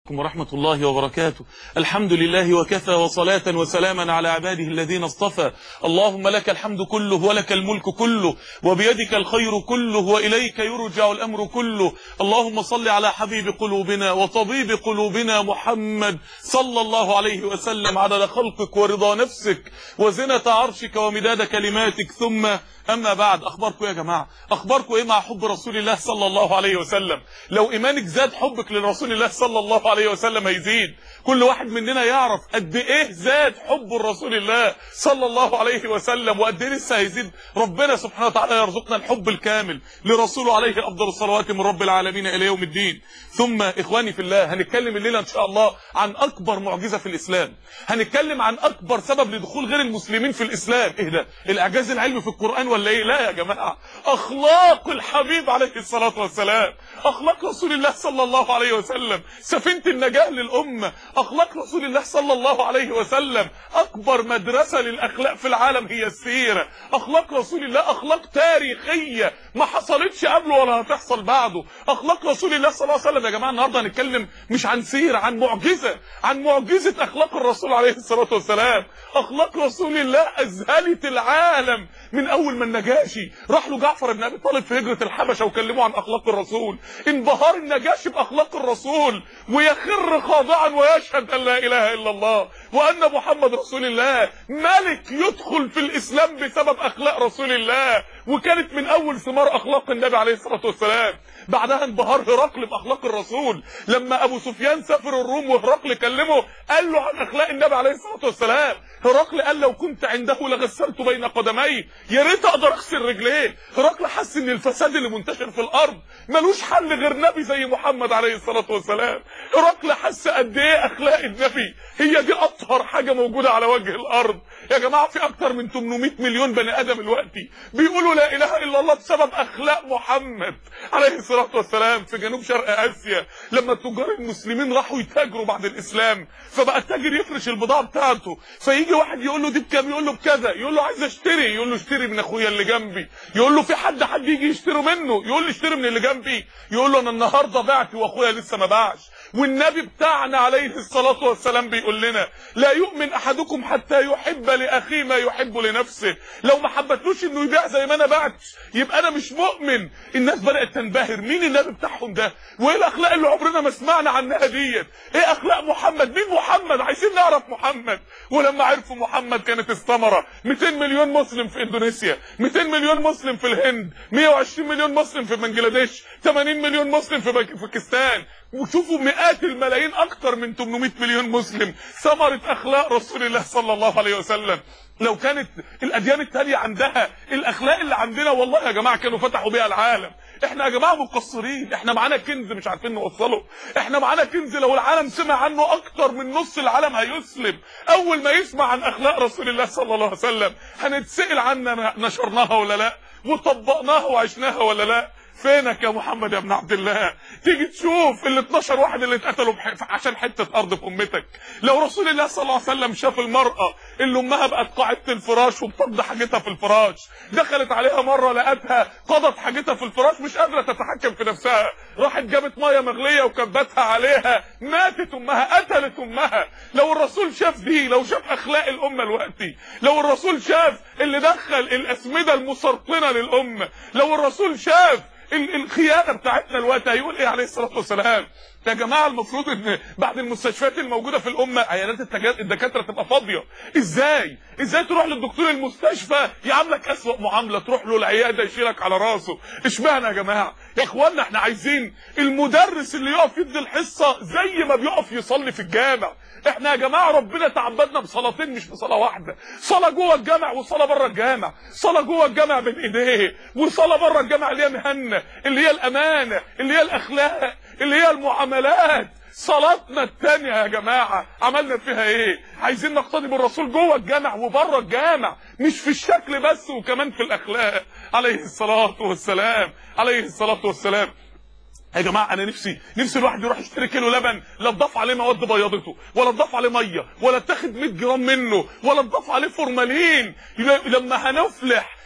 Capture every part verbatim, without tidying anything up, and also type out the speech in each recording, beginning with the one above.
ورحمة الله وبركاته. الحمد لله وكفى، وصلاة وسلاما على عباده الذين اصطفى. اللهم لك الحمد كله ولك الملك كله وبيدك الخير كله وإليك يرجع الأمر كله. اللهم صل على حبيب قلوبنا وطبيب قلوبنا محمد صلى الله عليه وسلم عدد خلقك ورضا نفسك وزنة عرشك ومداد كلماتك. ثم أما بعد، أخباركم يا جماعة؟ أخباركم إيه مع حب رسول الله صلى الله عليه وسلم؟ لو إيمانك زاد حبك لرسول الله صلى الله عليه وسلم هيزيد. كل واحد مننا يعرف قد إيه زاد حب رسول الله صلى الله عليه وسلم وقد إيه لسه هيزيد. ربنا سبحانه وتعالى يرزقنا الحب الكامل لرسوله عليه أفضل الصلوات من رب العالمين إلى يوم الدين. ثم إخواني في الله، هنتكلم الليلة إن شاء الله عن أكبر معجزة في الإسلام. هنتكلم عن أكبر سبب لدخول غير المسلمين في الإسلام. إيه ده؟ الإعجاز العلمي في القرآن ولا إيه؟ لا يا جماعة، أخلاق الحبيب عليه الصلاة والسلام، أخلاق رسول الله صلى الله عليه وسلم، سفينة النجاة للأمة. أخلاق رسول الله صلى الله عليه وسلم أكبر مدرسة للأخلاق في العالم هي السيرة. أخلاق رسول الله أخلاق تاريخية ما حصلتش قبله ولا هتحصل بعده. أخلاق رسول الله صلى الله عليه وسلم يا جماعة، النهاردة هنتكلم مش عن سيرة، عن معجزة، عن معجزة أخلاق الرسول عليه الصلاة والسلام. أخلاق رسول الله أذهلت العالم من أول ما النجاشي راح له جعفر بن أبي طالب في هجرة الحبشة وكلموا عن أخلاق الرسول. انبهار النجاشي بأخلاق الرسول ويخر خاضعا ويشهد أن لا إله إلا الله وأن محمد رسول الله. ملك يدخل في الإسلام بسبب أخلاق رسول الله، وكانت من أول ثمار أخلاق النبي عليه الصلاة والسلام. بعدها انبهار هرقل بأخلاق الرسول لما أبو سفيان سافر الروم وهرقل كلمه قال له عن أخلاق النبي عليه الصلاة والسلام. هرقل قال لو كنت عنده لغسلت بين قدميه، يا ريت اقدر اغسل رجليه. هرقل حس ان الفساد اللي منتشر في الارض ملوش حل غير نبي زي محمد عليه الصلاه والسلام. هرقل حس قد ايه اخلاق النبي هي دي اطهر حاجه موجوده على وجه الارض. يا جماعه في اكتر من ثمانمائة مليون بني ادم دلوقتي بيقولوا لا اله الا الله بسبب اخلاق محمد عليه الصلاه والسلام. في جنوب شرق اسيا لما التجار المسلمين راحوا يتاجروا بعد الاسلام، فبقى التاجر يفرش البضاعه بتاعته، فيجي واحد يقول له دي بكام، يقول له بكذا، يقول له عايز اشتري، يقول له اشتري من اخويا اللي جنبي، يقول له في حد حد يجي يشتري منه، يقول له اشتري من اللي جنبي، يقول له انا النهارده بعت واخويا لسه ما باعش. والنبي بتاعنا عليه الصلاه والسلام بيقول لنا لا يؤمن احدكم حتى يحب لاخيه ما يحب لنفسه. لو ما حبتلوش انه يبيع زي ما انا بعت يبقى انا مش مؤمن. الناس بدات تنبهر، مين النبي بتاعهم ده؟ وايه الاخلاق اللي عمرنا ما سمعنا عنها ديت؟ ايه اخلاق محمد؟ مين محمد؟ عايزين نعرف محمد. ولما عرفوا محمد كانت الثمره مئتين مليون مسلم في اندونيسيا، مئتين مليون مسلم في الهند، مئة وعشرين مليون مسلم في بنجلاديش، ثمانين مليون مسلم في باكستان. وشوفوا مئات الملايين، اكتر من ثمانمائة مليون مسلم، ثمرة اخلاق رسول الله صلى الله عليه وسلم. لو كانت الاديان التانية عندها الاخلاق اللي عندنا والله يا جماعة كانوا فتحوا بيها العالم. احنا يا جماعة مقصرين، احنا معانا كنز مش عارفين نوصله. احنا معانا كنز لو العالم سمع عنه اكتر من نص العالم هيسلم اول ما يسمع عن اخلاق رسول الله صلى الله عليه وسلم. هنتسأل عننا نشرناها ولا لا، وطبقناها وعشناها ولا لا. فينك يا محمد يا ابن عبد الله؟ تيجي تشوف ال اتناشر واحد اللي اتقتلوا عشان حته ارض في امتك. لو رسول الله صلى الله عليه وسلم شاف المراه اللي امها بقت قاعده الفراش وبتقضي حاجتها في الفراش، دخلت عليها مره لقتها قضت حاجتها في الفراش مش قادره تتحكم في نفسها، راحت جابت ميه مغليه وكبتها عليها، ماتت امها، قتلت امها. لو الرسول شاف دي، لو شاف اخلاق الامه دلوقتي، لو الرسول شاف اللي دخل الاسمده المسرطنه للامه، لو الرسول شاف الخيانه بتاعتنا الوقت هيقول ايه عليه الصلاه والسلام؟ يا جماعه المفروض ان بعد المستشفيات الموجوده في الامه عيادات الدكاتره تبقى فاضيه. ازاي؟ ازاي تروح للدكتور المستشفى يعاملك اسوأ معامله، تروح له العياده يشيلك على راسه؟ اشمعنى يا جماعه؟ يا اخوانا احنا عايزين المدرس اللي يقف يدي الحصه زي ما بيقف يصلي في الجامع. احنا يا جماعه ربنا تعبدنا بصلاتين مش بصلاه واحده، صلاه جوه الجامع وصلاه بره الجامع، صلاه جوه الجامع بين ايديه وصلاه بره الجامع اللي هي مهنه، اللي هي الامانه، اللي هي الاخلاق، اللي هي المعاملات. صلاتنا الثانيه يا جماعه عملنا فيها ايه؟ عايزين نقتدي بالرسول جوه الجامع وبره الجامع، مش في الشكل بس وكمان في الاخلاق عليه الصلاه والسلام، عليه الصلاه والسلام. يا جماعه انا نفسي نفسي الواحد يروح يشتري كيلو لبن لا تضاف عليه مواد بيضته ولا تضاف عليه ميه ولا تاخد مية جرام منه ولا تضاف عليه فورمالين. لما هنفلح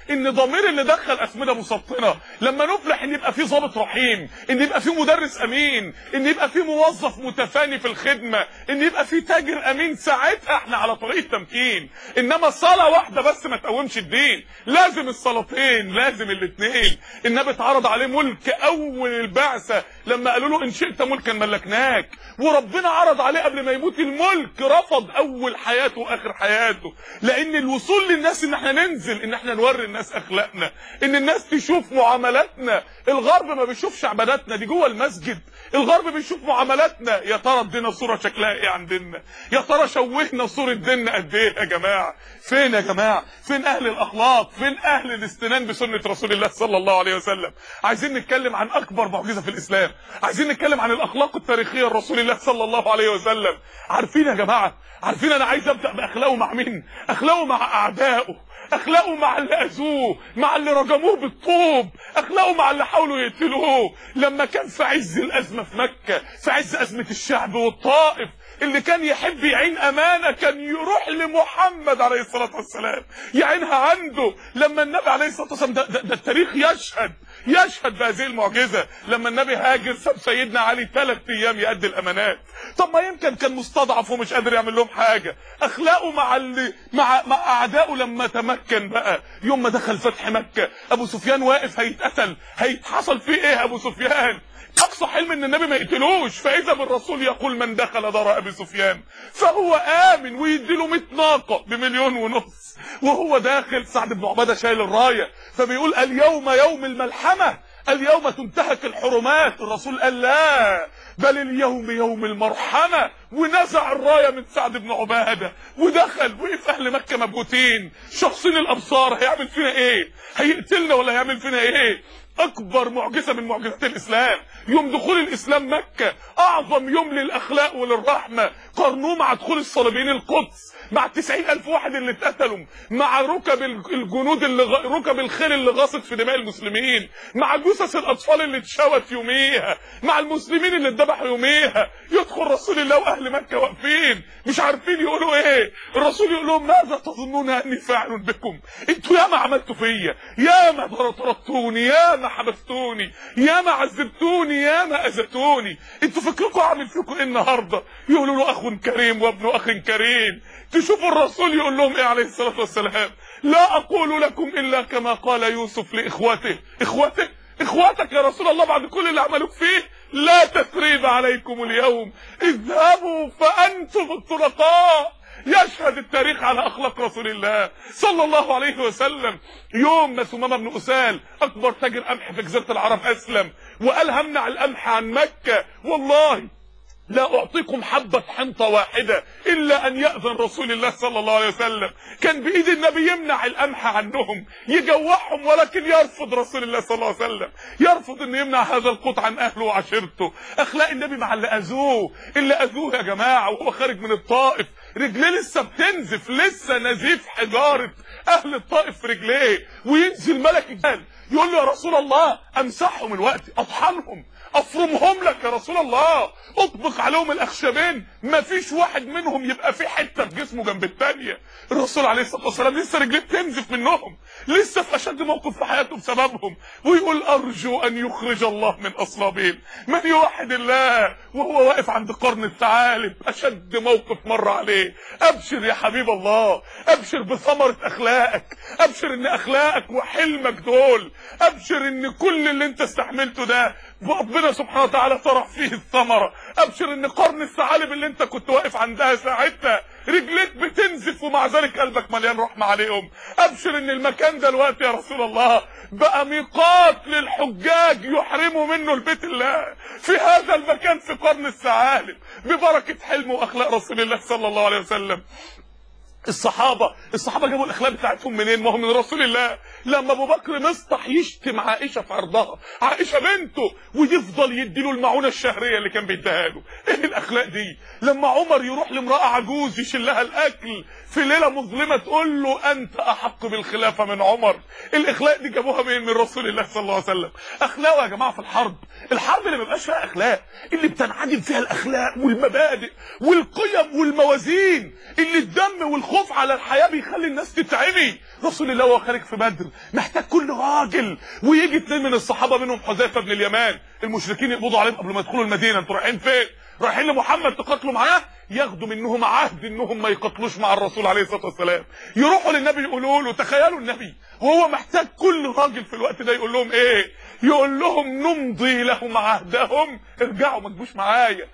ان ضمير اللي دخل اسمده مسطنه لما نفلح ان يبقى في ضابط رحيم، ان يبقى في مدرس امين، ان يبقى في موظف متفاني في الخدمه، ان يبقى في تاجر امين، ساعتها احنا على طريق التمكين. انما صلاه واحده بس ما تقومش الدين، لازم الصلاتين، لازم الاثنين. النبي اتعرض عليه ملك اول البعثه لما قالوا له ان شئت ملكا ملكناك، وربنا عرض عليه قبل ما يموت الملك، رفض اول حياته واخر حياته. لان الوصول للناس ان احنا ننزل، ان احنا نوري الناس اخلاقنا، ان الناس تشوف معاملاتنا. الغرب ما بيشوفش عباداتنا دي جوه المسجد، الغرب بيشوف معاملاتنا. يا ترى ادينا صوره شكلها ايه عندنا؟ يا ترى شوهنا صوره ديننا قد ايه يا جماعه؟ فين يا جماعه؟ فين اهل الاخلاق؟ فين اهل الاستنان بسنه رسول الله صلى الله عليه وسلم؟ عايزين نتكلم عن اكبر معجزه في الاسلام، عايزين نتكلم عن الاخلاق التاريخيه لرسول الله صلى الله عليه وسلم. عارفين يا جماعه؟ عارفين انا عايز ابدا باخلاقه مع مين؟ اخلاقه مع اعدائه، اخلاقه مع اللي اذوه، مع اللي رجموه بالطوب، اخلاقه مع اللي حاولوا يقتلوه. لما كان في عز الازمه في مكه، في عز ازمه الشعب والطائف، اللي كان يحب يعين امانه كان يروح لمحمد عليه الصلاه والسلام يعينها عنده. لما النبي عليه الصلاه والسلام ده, ده, ده التاريخ يشهد يشهد بهذه المعجزه. لما النبي هاجر ساب سيدنا علي ثلاث ايام يؤدي الامانات. طب ما يمكن كان مستضعف ومش قادر يعمل لهم حاجه. اخلاقه مع اللي مع مع اعدائه لما تمكن بقى. يوم ما دخل فتح مكه ابو سفيان واقف هيتقتل، هيتحصل فيه ايه ابو سفيان؟ اقصى حلم ان النبي ما يقتلوش، فاذا بالرسول يقول من دخل دار ابي سفيان فهو امن، ويديله مئة ناقه بمليون ونص وهو داخل. سعد بن عباده شايل الرايه فبيقول اليوم يوم الملحمه، اليوم تنتهك الحرمات. الرسول قال لا، بل اليوم يوم المرحمه، ونزع الرايه من سعد بن عباده ودخل. وقف اهل مكه مبهوتين شخصين الابصار، هيعمل فينا ايه؟ هيقتلنا ولا هيعمل فينا ايه؟ اكبر معجزه من معجزات الاسلام يوم دخول الاسلام مكه، اعظم يوم للاخلاق وللرحمه. قارنوه مع دخول الصليبيين القدس، مع التسعين الف واحد اللي اتقتلوا، مع ركب الجنود اللي غ... ركب الخيل اللي غاصت في دماء المسلمين، مع جثث الاطفال اللي اتشوت يوميها، مع المسلمين اللي اتذبحوا يوميها. يدخل رسول الله واهل مكه واقفين مش عارفين يقولوا ايه. الرسول يقول لهم ماذا تظنون اني فاعل بكم؟ انتوا ياما عملتوا فيا، ياما طردتوني، ياما حبستوني، ياما عذبتوني، ياما اذيتوني، انتوا فكركم اعمل فيكم ايه النهارده؟ يقولوا له اخ كريم وابن اخ كريم. تشوفوا الرسول يقول لهم ايه عليه الصلاه والسلام؟ لا اقول لكم الا كما قال يوسف لاخوته. اخوته؟ اخواتك يا رسول الله بعد كل اللي عملوك فيه؟ لا تثريب عليكم اليوم، اذهبوا فانتم الطلقاء. يشهد التاريخ على اخلاق رسول الله صلى الله عليه وسلم. يوم ما ثمامه بن اسال اكبر تاجر قمح في جزيره العرب اسلم وقال همنع القمح عن مكه، والله لا اعطيكم حبه حنطه واحده الا ان ياذن رسول الله صلى الله عليه وسلم. كان بايد النبي يمنع القمح عنهم يجوعهم، ولكن يرفض رسول الله صلى الله عليه وسلم، يرفض انه يمنع هذا القوت عن اهله وعشيرته. اخلاق النبي مع اللي اذوه، اللي اذوه يا جماعه وهو خارج من الطائف رجليه لسه بتنزف، لسه نزيف حجاره اهل الطائف في رجليه، وينزل ملك الجبال يقول له يا رسول الله امسحهم الوقت، اطحنهم، افرمهم لك يا رسول الله، اطبق عليهم الاخشبين، ما فيش واحد منهم يبقى في حته في جسمه جنب الثانيه. الرسول عليه الصلاه والسلام لسه رجليه بتنزف منهم، لسه في اشد موقف في حياته بسببهم، ويقول ارجو ان يخرج الله من اصلابهم من يوحد الله وهو واقف عند قرن الثعالب. اشد موقف مر عليه. ابشر يا حبيب الله، ابشر بثمره اخلاقك، ابشر ان اخلاقك وحلمك دول، ابشر ان كل اللي انت استحملته ده ربنا سبحانه وتعالى طرح فيه الثمره. ابشر ان قرن الثعالب اللي انت كنت واقف عندها ساعتها رجليك بتنزف ومع ذلك قلبك مليان رحمه عليهم. ابشر ان المكان دلوقتي يا رسول الله بقى ميقات للحجاج يحرموا منه البيت الله، في هذا المكان في قرن الثعالب ببركه حلم واخلاق رسول الله صلى الله عليه وسلم. الصحابه الصحابه جابوا الاخلاق بتاعتهم منين؟ ما هو من رسول الله. لما ابو بكر مصطح يشتم عائشه في عرضها، عائشه بنته، ويفضل يديله المعونه الشهريه اللي كان بيديها له. ايه الاخلاق دي؟ لما عمر يروح لامراه عجوز يشلها الاكل في ليله مظلمه تقول له انت احق بالخلافه من عمر. الاخلاق دي جابوها من من رسول الله صلى الله عليه وسلم. اخلاق يا جماعه في الحرب، الحرب اللي ما بيبقاش فيها اخلاق، اللي بتنعدم فيها الاخلاق والمبادئ والقيم والموازين، اللي الدم والخ الخوف على الحياه بيخلي الناس تتعمي. رسول الله وهو خارج في بدر محتاج كل راجل، ويجي اتنين من الصحابه منهم حذيفه بن اليمان، المشركين يقبضوا عليهم قبل ما يدخلوا المدينه، انتوا رايحين فين؟ رايحين لمحمد تقاتلوا معاه؟ ياخدوا منهم عهد انهم ما يقاتلوش مع الرسول عليه الصلاه والسلام، يروحوا للنبي يقولوا له، تخيلوا النبي وهو محتاج كل راجل في الوقت ده يقول لهم ايه؟ يقول لهم نمضي لهم عهدهم، ارجعوا ما تجوش معايا،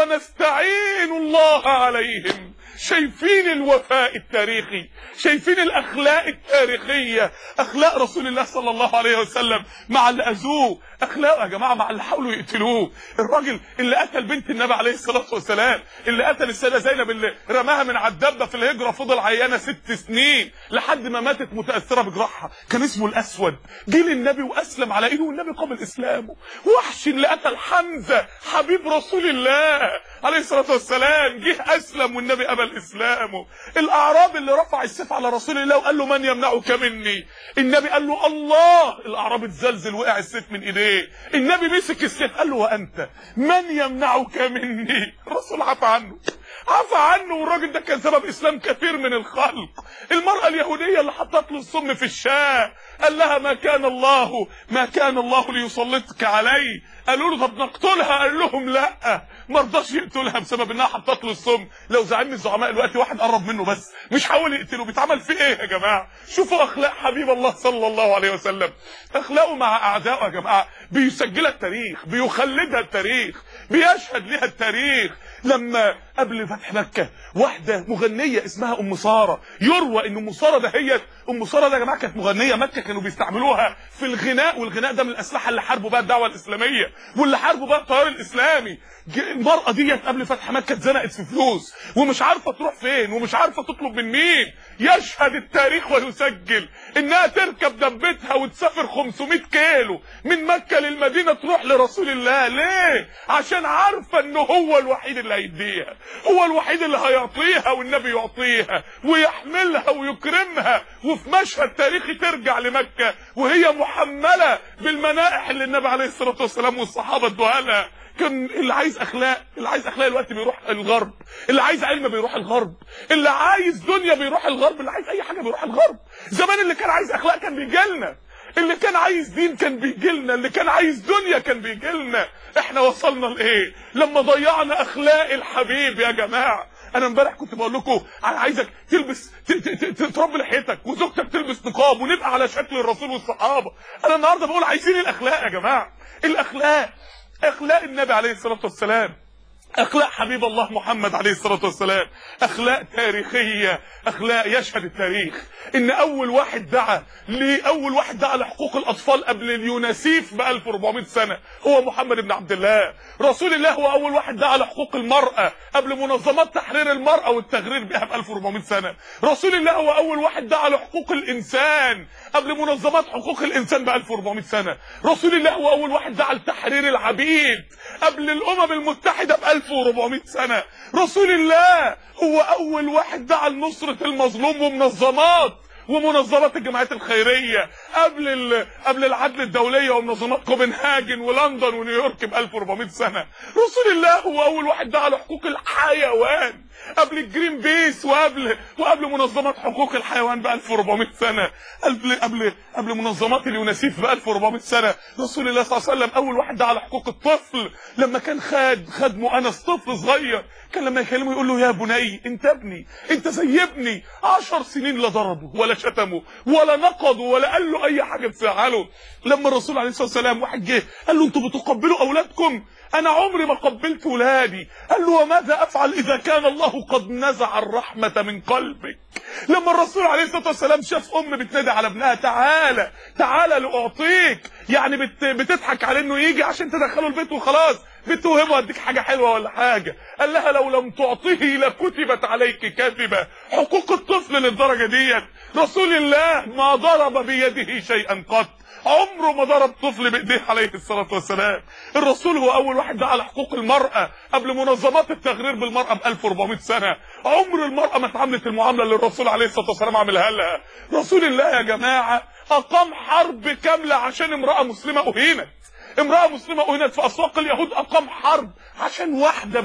ونستعين الله عليهم. شايفين الوفاء التاريخي، شايفين الاخلاق التاريخيه، اخلاق رسول الله صلى الله عليه وسلم مع اللي اذوه، اخلاقه يا جماعه مع اللي حاولوا يقتلوه. الراجل اللي قتل بنت النبي عليه الصلاه والسلام، اللي قتل السيده زينب، اللي رماها من على الدبه في الهجره، فضل عيانه ست سنين لحد ما ماتت متاثره بجراحها، كان اسمه الاسود، جه للنبي واسلم على ايده والنبي قبل اسلامه. وحش اللي قتل حمزه حبيب رسول الله عليه الصلاه والسلام، جه اسلم والنبي قبل اسلامه. الاعرابي اللي رفع السيف على رسول الله وقال له من يمنعك مني، النبي قال له الله، الاعرابي اتزلزل وقع السيف من ايديه، النبي مسك السيف قال له وانت من يمنعك مني؟ الرسول عفى عنه، عفى عنه، والراجل ده كان سبب اسلام كثير من الخلق. المراه اليهوديه اللي حطت له السم في الشاه قال لها ما كان الله ما كان الله ليسلطك علي، قالوا له طب نقتلها، قال لهم لا، ما رضاش يقتلها بسبب انها حطت له السم. لو زعيم الزعماء دلوقتي واحد قرب منه بس مش حاول يقتله، بيتعمل فيه ايه يا جماعه؟ شوفوا اخلاق حبيب الله صلى الله عليه وسلم، اخلاقه مع اعدائه يا جماعه بيسجلها التاريخ، بيخلدها التاريخ، بيشهد لها التاريخ. لما قبل فتح مكه واحده مغنيه اسمها ام ساره، يروى ان ام ساره دهيت، ام ساره ده يا جماعه كانت مغنيه، مكه كانوا بيستعملوها في الغناء، والغناء ده من الاسلحه اللي حاربوا بقى الدعوه الاسلاميه واللي حاربوا بقى التيار الاسلامي. المراه ديت قبل فتح مكه اتزنقت في فلوس ومش عارفه تروح فين ومش عارفه تطلب من مين، يشهد التاريخ ويسجل انها تركب دبتها وتسافر خمسمائة كيلو من مكه للمدينه تروح لرسول الله. ليه؟ عشان عارفه انه هو الوحيد اللي هيديها، هو الوحيد اللي هيعطيها، والنبي يعطيها ويحملها ويكرمها، وفي مشهد تاريخي ترجع لمكه وهي محمله بالمنائح اللي النبي عليه الصلاه والسلام والصحابه ادوها لها. كان اللي عايز اخلاق، اللي عايز اخلاق الوقت بيروح الغرب، اللي عايز علم بيروح الغرب، اللي عايز دنيا بيروح الغرب، اللي عايز اي حاجه بيروح الغرب. زمان اللي كان عايز اخلاق كان بيجي لنا، اللي كان عايز دين كان بيجي لنا، اللي كان عايز دنيا كان بيجي لنا. احنا وصلنا لايه لما ضيعنا اخلاق الحبيب يا جماعه؟ انا امبارح كنت بقول لكم انا عايزك تلبس تربي لحيتك وزوجتك تلبس نقاب ونبقى على شكل الرسول والصحابه. انا النهارده بقول عايزين الاخلاق يا جماعه، الاخلاق، اخلاق النبي عليه الصلاه والسلام، اخلاق حبيب الله محمد عليه الصلاه والسلام، اخلاق تاريخيه، اخلاق يشهد التاريخ ان اول واحد دعا لاول واحد دعا لحقوق الاطفال قبل اليونسيف ب ألف وأربعمائة سنه هو محمد بن عبد الله. رسول الله هو اول واحد دعا لحقوق المراه قبل منظمات تحرير المراه والتغرير بها ب ألف وأربعمائة سنه. رسول الله هو اول واحد دعا لحقوق الانسان قبل منظمات حقوق الانسان ب ألف وأربعمائة سنه. رسول الله هو اول واحد دعا لتحرير العبيد قبل الامم المتحده ب ألف وأربعمائة سنه. رسول الله هو اول واحد دعا لنصره المظلوم ومنظمات ومنظمات الجمعيات الخيريه قبل قبل العدل الدوليه ومنظمات كوبنهاجن ولندن ونيويورك ب ألف وأربعمائة سنه. رسول الله هو اول واحد دعا لحقوق الحيوان قبل الجرين بيس وقبل وقبل منظمات حقوق الحيوان ب ألف وأربعمائة سنه، قبل قبل قبل منظمات اليونسيف ب ألف وأربعمائة سنه. رسول الله صلى الله عليه وسلم اول واحد دعا لحقوق الطفل لما كان خاد خدمه انس طفل صغير، كان لما يكلمه يقول له يا بني انت ابني، انت زي ابني. عشر سنين لا ضربه ولا شتمه ولا نقضه ولا قال له اي حاجه تزعله. لما الرسول عليه الصلاه والسلام واحد جه قال له انتوا بتقبلوا اولادكم؟ انا عمري ما قبلت ولادي. قال له وماذا افعل اذا كان الله قد نزع الرحمه من قلبك؟ لما الرسول عليه الصلاه والسلام شاف ام بتنادي على ابنها تعالى تعالى لاعطيك، يعني بت بتضحك على انه يجي عشان تدخله البيت وخلاص، بتوهمه اديك حاجه حلوه ولا حاجه. قال لها لو لم تعطيه لكتبت عليك كذبه. حقوق الطفل للدرجه ديت. رسول الله ما ضرب بيده شيئا قط، عمره ما ضرب طفل بايديه عليه الصلاه والسلام. الرسول هو اول واحد دعا لحقوق المراه قبل منظمات التغرير بالمراه ب ألف وأربعمائة سنه. عمر المراه ما اتعاملت المعامله اللي الرسول عليه الصلاه والسلام عملها لها. رسول الله يا جماعه اقام حرب كامله عشان امراه مسلمه اهينت، امراه مسلمه اهينت في اسواق اليهود، اقام حرب عشان واحده بس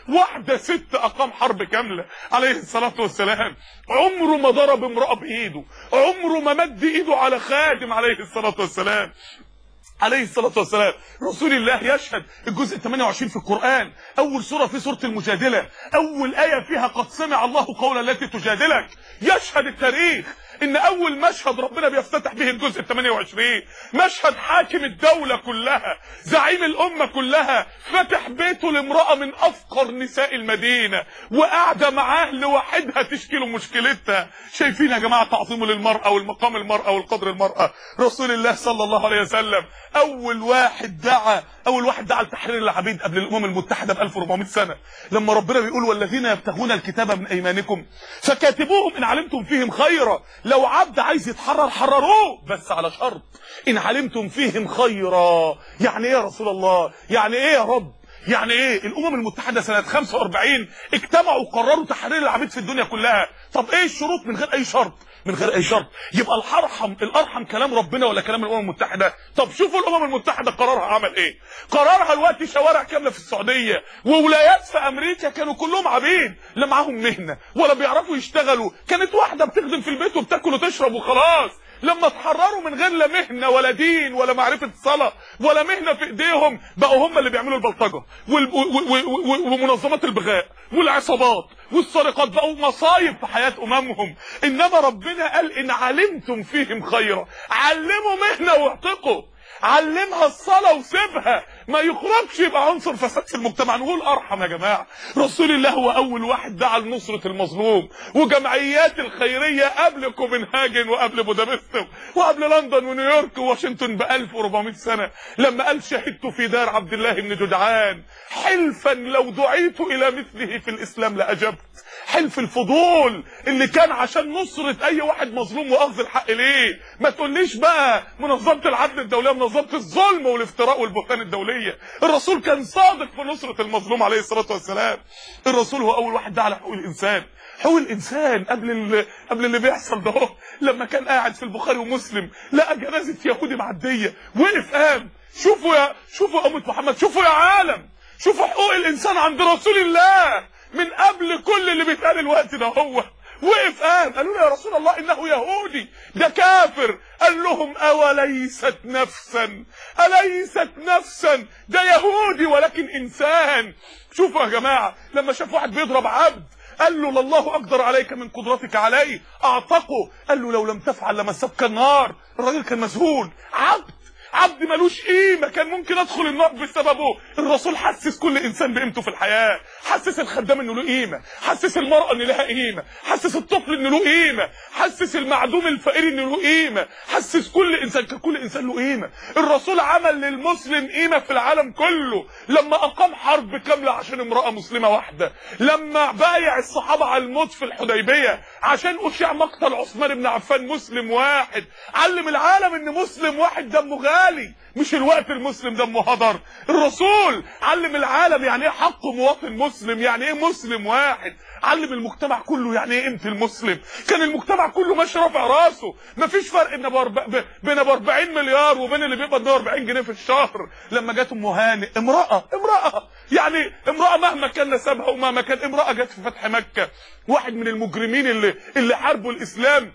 واحدة ست اقام حرب كاملة عليه الصلاة والسلام، عمره ما ضرب امرأة بايده، عمره ما مد ايده على خادم عليه الصلاة والسلام عليه الصلاة والسلام. رسول الله يشهد الجزء ثمانية وعشرين في القرآن، أول سورة في سورة المجادلة، أول آية فيها قد سمع الله قول التي تجادلك. يشهد التاريخ إن أول مشهد ربنا بيفتتح به الجزء ثمانية وعشرين مشهد حاكم الدولة كلها، زعيم الأمة كلها، فتح بيته لامرأة من أفقر نساء المدينة وقاعدة معاه لوحدها تشكي له مشكلتها. شايفين يا جماعة تعظيمه للمرأة والمقام المرأة والقدر المرأة. رسول الله صلى الله عليه وسلم أول واحد دعا أول واحد دعا لتحرير العبيد قبل الأمم المتحدة ب ألف وأربعمائة سنة، لما ربنا بيقول والذين يبتغون الكتاب من أيمانكم فكاتبوهم إن علمتم فيهم خيرا. لو عبد عايز يتحرر حرروه، بس على شرط إن علمتم فيهم خيرا. يعني إيه يا رسول الله؟ يعني إيه يا رب؟ يعني ايه؟ الامم المتحده سنه خمسة وأربعين اجتمعوا وقرروا تحرير العبيد في الدنيا كلها. طب ايه الشروط؟ من غير اي شرط، من غير اي شرط. يبقى الارحم الارحم كلام ربنا ولا كلام الامم المتحده؟ طب شوفوا الامم المتحده قرارها عمل ايه. قرارها الوقت شوارع كامله في السعوديه وولايات في امريكا كانوا كلهم عبيد، لا معاهم مهنه ولا بيعرفوا يشتغلوا، كانت واحده بتخدم في البيت وبتاكل وتشرب وخلاص. لما اتحرروا من غير لا مهنه ولا دين ولا معرفه صلاه ولا مهنه في ايديهم، بقوا هم اللي بيعملوا البلطجه ومنظمات البغاء والعصابات والسرقات، بقوا مصايب في حياه اممهم. انما ربنا قال ان علمتم فيهم خيرا، علموا مهنه واعتقوا، علمها الصلاه وسيبها، ما يخرجش يبقى عنصر فساد في المجتمع. نقول ارحم يا جماعه. رسول الله هو اول واحد دعا لنصره المظلوم، وجمعيات الخيريه قبل كوبنهاجن وقبل بودابست وقبل لندن ونيويورك وواشنطن ب ألف وأربعمائة سنه، لما قال شهدت في دار عبد الله بن جدعان حلفا لو دعيت الى مثله في الاسلام لاجبت. حلف الفضول اللي كان عشان نصرة اي واحد مظلوم واخذ الحق ليه. ما تقوليش بقى منظمة العدل الدولية، منظمة الظلم والافتراء والبهتان الدولية. الرسول كان صادق في نصرة المظلوم عليه الصلاة والسلام. الرسول هو اول واحد دعا على حقوق الانسان. حقوق الانسان قبل اللي قبل اللي بيحصل ده، لما كان قاعد في البخاري ومسلم لقى جنازة يهودي معدية، وقف قام. شوفوا يا شوفوا أمة محمد، شوفوا يا عالم، شوفوا حقوق الانسان عند رسول الله من قبل كل اللي بيتقال الوقت ده. هو وقف قام، قالوا له يا رسول الله انه يهودي، ده كافر. قال لهم اوليست نفسا، اليست نفسا، ده يهودي ولكن انسان. شوفوا يا جماعه، لما شاف واحد بيضرب عبد قال له لله اقدر عليك من قدرتك عليه، اعتقه. قال له لو لم تفعل لمسك النار. الراجل كان مسهول، عبد عبد ملوش قيمه، كان ممكن ادخل النار بسببه. الرسول حسس كل انسان بقيمته في الحياه، حسس الخدام انه له قيمه، حسس المراه ان لها قيمه، حسس الطفل انه له قيمه، حسس المعدوم الفقير انه له قيمه، حسس كل انسان، كل انسان له قيمه. الرسول عمل للمسلم قيمه في العالم كله لما اقام حرب كامله عشان امراه مسلمه واحده، لما بايع الصحابه على الموت في الحديبيه عشان اشيع مقتل عثمان بن عفان مسلم واحد. علم العالم ان مسلم واحد دمه غالي، مش الوقت المسلم دمه هدر. الرسول علم العالم يعني ايه حق مواطن مسلم، يعني ايه مسلم واحد. علم المجتمع كله يعني ايه قيمه المسلم. كان المجتمع كله ماشي رافع راسه، مفيش فرق بين ب أربعين مليار وبين اللي بيقبض مئة وأربعين جنيه في الشهر. لما جت ام هانئ، امراه امراه يعني امراه مهما كان نسبها ومهما كان، امراه جت في فتح مكه، واحد من المجرمين اللي اللي حاربوا الاسلام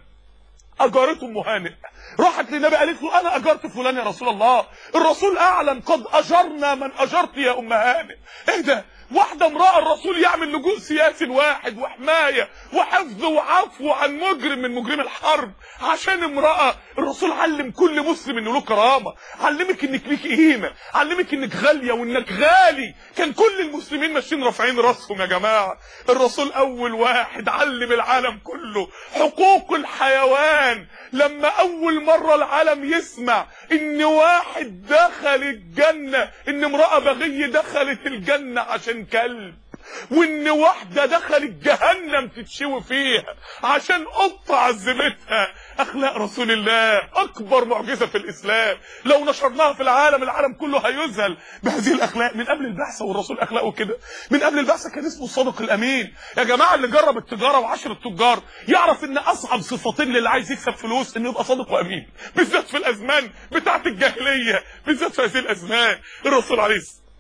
اجارته ام هانئ، راحت للنبي قالت له انا اجرت فلان يا رسول الله. الرسول اعلن قد اجرنا من اجرت يا ام هانئ. ايه ده؟ واحده امراه الرسول يعمل لجوء سياسي واحد وحمايه وحفظ وعفو عن مجرم من مجرم الحرب عشان امراه. الرسول علم كل مسلم انه له كرامه، علمك انك ليك قيمه، علمك انك غاليه وانك غالي. كان كل المسلمين ماشيين رافعين راسهم يا جماعه. الرسول اول واحد علم العالم كله حقوق الحيوان. لما اول مره العالم يسمع ان واحد دخل الجنه، ان امراه بغي دخلت الجنه عشان كلب، وان واحده دخلت جهنم تتشوي فيها عشان قطه عذبتها. اخلاق رسول الله اكبر معجزه في الاسلام، لو نشرناها في العالم العالم كله هيذهل بهذه الاخلاق. من قبل البعثه والرسول اخلاقه كده، من قبل البعثه كان اسمه الصادق الامين. يا جماعه اللي جرب التجاره وعشر التجار يعرف ان اصعب صفتين للي عايز يكسب فلوس انه يبقى صادق وامين، بالذات في الازمان بتاعه الجاهليه، بالذات في هذه الازمان. الرسول عليه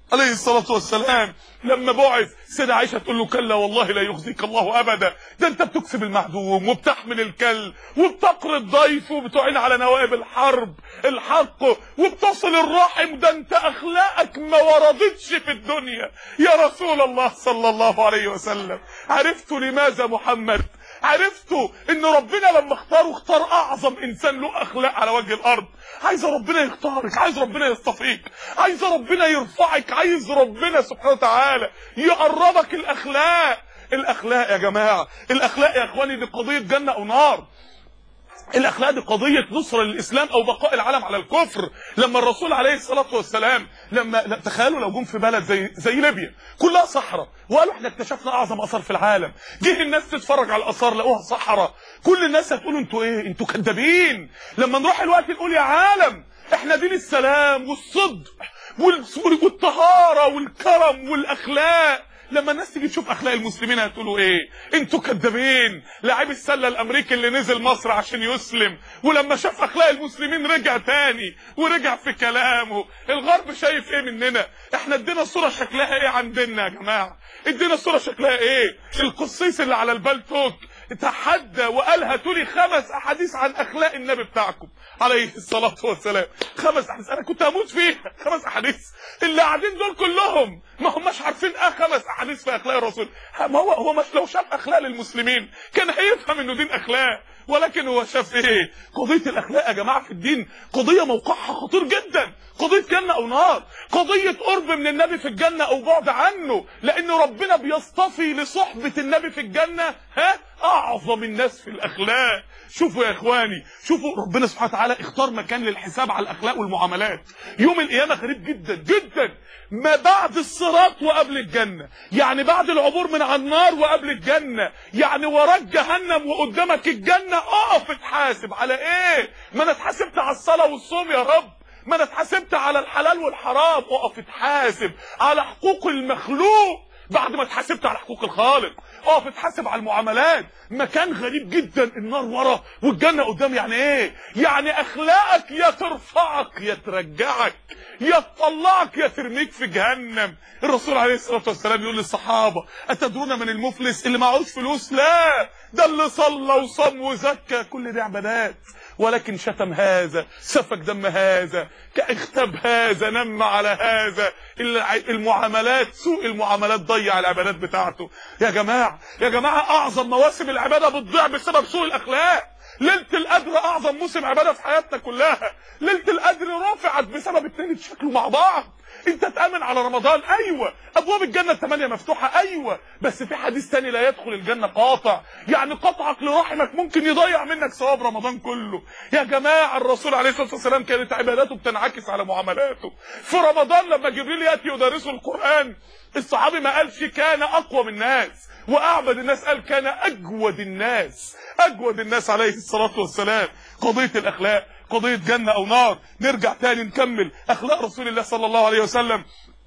عليه الصلاة والسلام لما بعث سيدة عائشة تقول له كلا والله لا يخزيك الله أبدا، ده أنت بتكسب المعدوم وبتحمل الكل وبتقري الضيف وبتعين على نوائب الحرب الحق وبتصل الرحم، ده أنت أخلاقك ما وردتش في الدنيا يا رسول الله صلى الله عليه وسلم. عرفت لماذا محمد، عرفتوا ان ربنا لما اختاره اختار اعظم انسان له اخلاق على وجه الارض. عايز ربنا يختارك، عايز ربنا يصطفيك، عايز ربنا يرفعك، عايز ربنا سبحانه وتعالى يقربك. الاخلاق الاخلاق يا جماعه، الاخلاق يا اخواني دي قضيه جنه او نار. الاخلاق دي قضيه نصره للاسلام او بقاء العالم على الكفر. لما الرسول عليه الصلاه والسلام لما تخيلوا لو جم في بلد زي زي ليبيا كلها صحراء وقالوا احنا اكتشفنا اعظم اثار في العالم، جه الناس تتفرج على الاثار لقوها صحراء، كل الناس هتقول انتوا ايه، انتوا كدابين. لما نروح الوقت نقول يا عالم احنا دين السلام والصدق والطهاره والكرم والاخلاق، لما الناس تيجي تشوف اخلاق المسلمين هتقولوا ايه، انتوا كدابين. لاعب السله الامريكي اللي نزل مصر عشان يسلم ولما شاف اخلاق المسلمين رجع تاني ورجع في كلامه. الغرب شايف ايه مننا؟ احنا ادينا الصوره شكلها ايه عندنا يا جماعه؟ ادينا الصوره شكلها ايه؟ القصيص اللي على البالتوك تحدى وقال هاتوا لي خمس احاديث عن اخلاق النبي بتاعكم عليه الصلاه والسلام. خمس احاديث انا كنت هموت فيها، خمس احاديث. اللي قاعدين دول كلهم ما هماش عارفين اه خمس احاديث في اخلاق الرسول. ما هو هو مش لو شاف اخلاق للمسلمين كان هيفهم انه دين اخلاق، ولكن هو شاف ايه؟ قضيه الاخلاق يا جماعه في الدين قضيه موقعها خطير جدا، قضيه جنه او نار، قضيه قرب من النبي في الجنه او بعد عنه، لان ربنا بيصطفي لصحبه النبي في الجنه ها اعظم الناس في الاخلاق. شوفوا يا اخواني، شوفوا ربنا سبحانه وتعالى اختار مكان للحساب على الاخلاق والمعاملات. يوم القيامه غريب جدا جدا، ما بعد الصراط وقبل الجنه، يعني بعد العبور من على النار وقبل الجنه، يعني وراك جهنم وقدامك الجنه. اقف اتحاسب على ايه؟ ما انا اتحاسبت على الصلاه والصوم يا رب، ما انا اتحاسبت على الحلال والحرام. اقف اتحاسب على حقوق المخلوق بعد ما اتحاسبت على حقوق الخالق. اقف اتحاسب على المعاملات. مكان غريب جدا، النار ورا والجنه قدام. يعني ايه؟ يعني اخلاقك يا ترفعك يا ترجعك، يا تطلعك يا ترميك في جهنم. الرسول عليه الصلاه والسلام يقول للصحابه اتدرون من المفلس؟ اللي معهوش فلوس؟ لا، ده اللي صلى وصام وزكى، كل دي عبادات، ولكن شتم هذا، سفك دم هذا، اغتاب هذا، نم على هذا. المعاملات، سوء المعاملات ضيع العبادات بتاعته. يا جماعه يا جماعه اعظم مواسم العباده بتضيع بسبب سوء الاخلاق. ليله القدر اعظم موسم عباده في حياتنا كلها، ليله القدر رفعت بسبب اتنين اتشكلوا مع بعض. انت تامن على رمضان، ايوه، ابواب الجنه الثمانيه مفتوحه، ايوه، بس في حديث تاني لا يدخل الجنه قاطع، يعني قطعك لرحمك ممكن يضيع منك ثواب رمضان كله. يا جماعه الرسول عليه الصلاه والسلام كانت عباداته بتنعكس على معاملاته. في رمضان لما جبريل ياتي يدرسه القران، الصحابي ما قالش كان اقوى من الناس واعبد الناس، قال كان اجود الناس، اجود الناس عليه الصلاه والسلام. قضيه الاخلاق قضيه جنه او نار. نرجع تاني نكمل اخلاق رسول الله صلى الله عليه وسلم.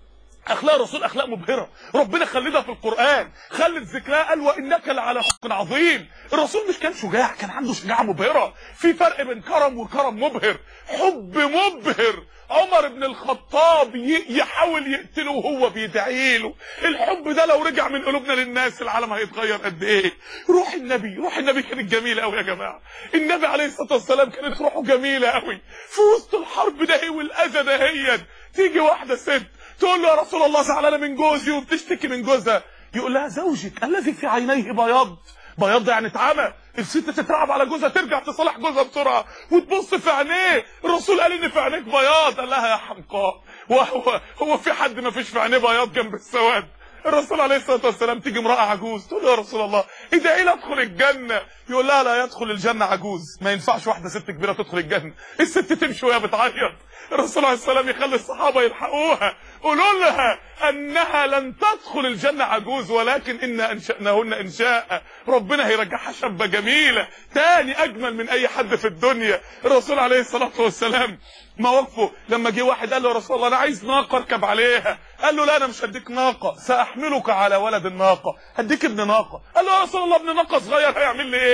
اخلاق الرسول اخلاق مبهره، ربنا خلدها في القران، خلت ذكرها، قال وانك لعلى خلق عظيم. الرسول مش كان شجاع، كان عنده شجاعه مبهره. في فرق بين كرم وكرم مبهر، حب مبهر. عمر بن الخطاب يحاول يقتله وهو بيدعي له. الحب ده لو رجع من قلوبنا للناس العالم هيتغير قد ايه. روح النبي، روح النبي كانت جميله قوي يا جماعه. النبي عليه الصلاه والسلام كانت روحه جميله قوي. في وسط الحرب ده والاذى ده هي تيجي واحده ست تقول له يا رسول الله زعلانه من جوزي وبتشتكي من جوزها، يقول لها زوجك الذي في عينيه بياض. بياض يعني اتعمى. الست تترعب على جوزها، ترجع تصالح جوزها بسرعه وتبص في عينيه. الرسول قال ان في عينيك بياض، قال لها يا حمقاء، وهو هو في حد ما فيش في عينيه بياض جنب السواد؟ الرسول عليه الصلاه والسلام تيجي امراه عجوز تقول له يا رسول الله ادعي لي ادخل الجنه، يقول لها لا يدخل الجنه عجوز، ما ينفعش واحده ست كبيره تدخل الجنه. الست تمشي وهي بتعيط. الرسول عليه السلام يخلي الصحابه يلحقوها، قولوا لها انها لن تدخل الجنه عجوز، ولكن انا انشاناهن انشاء، ربنا هيرجعها شابه جميله تاني اجمل من اي حد في الدنيا. الرسول عليه الصلاه والسلام مواقفه لما جه واحد قال له يا رسول الله انا عايز ناقه اركب عليها، قال له لا انا مش هديك ناقه، ساحملك على ولد الناقه، هديك ابن ناقه. قال له يا رسول الله ابن ناقه صغير هيعمل لي ايه؟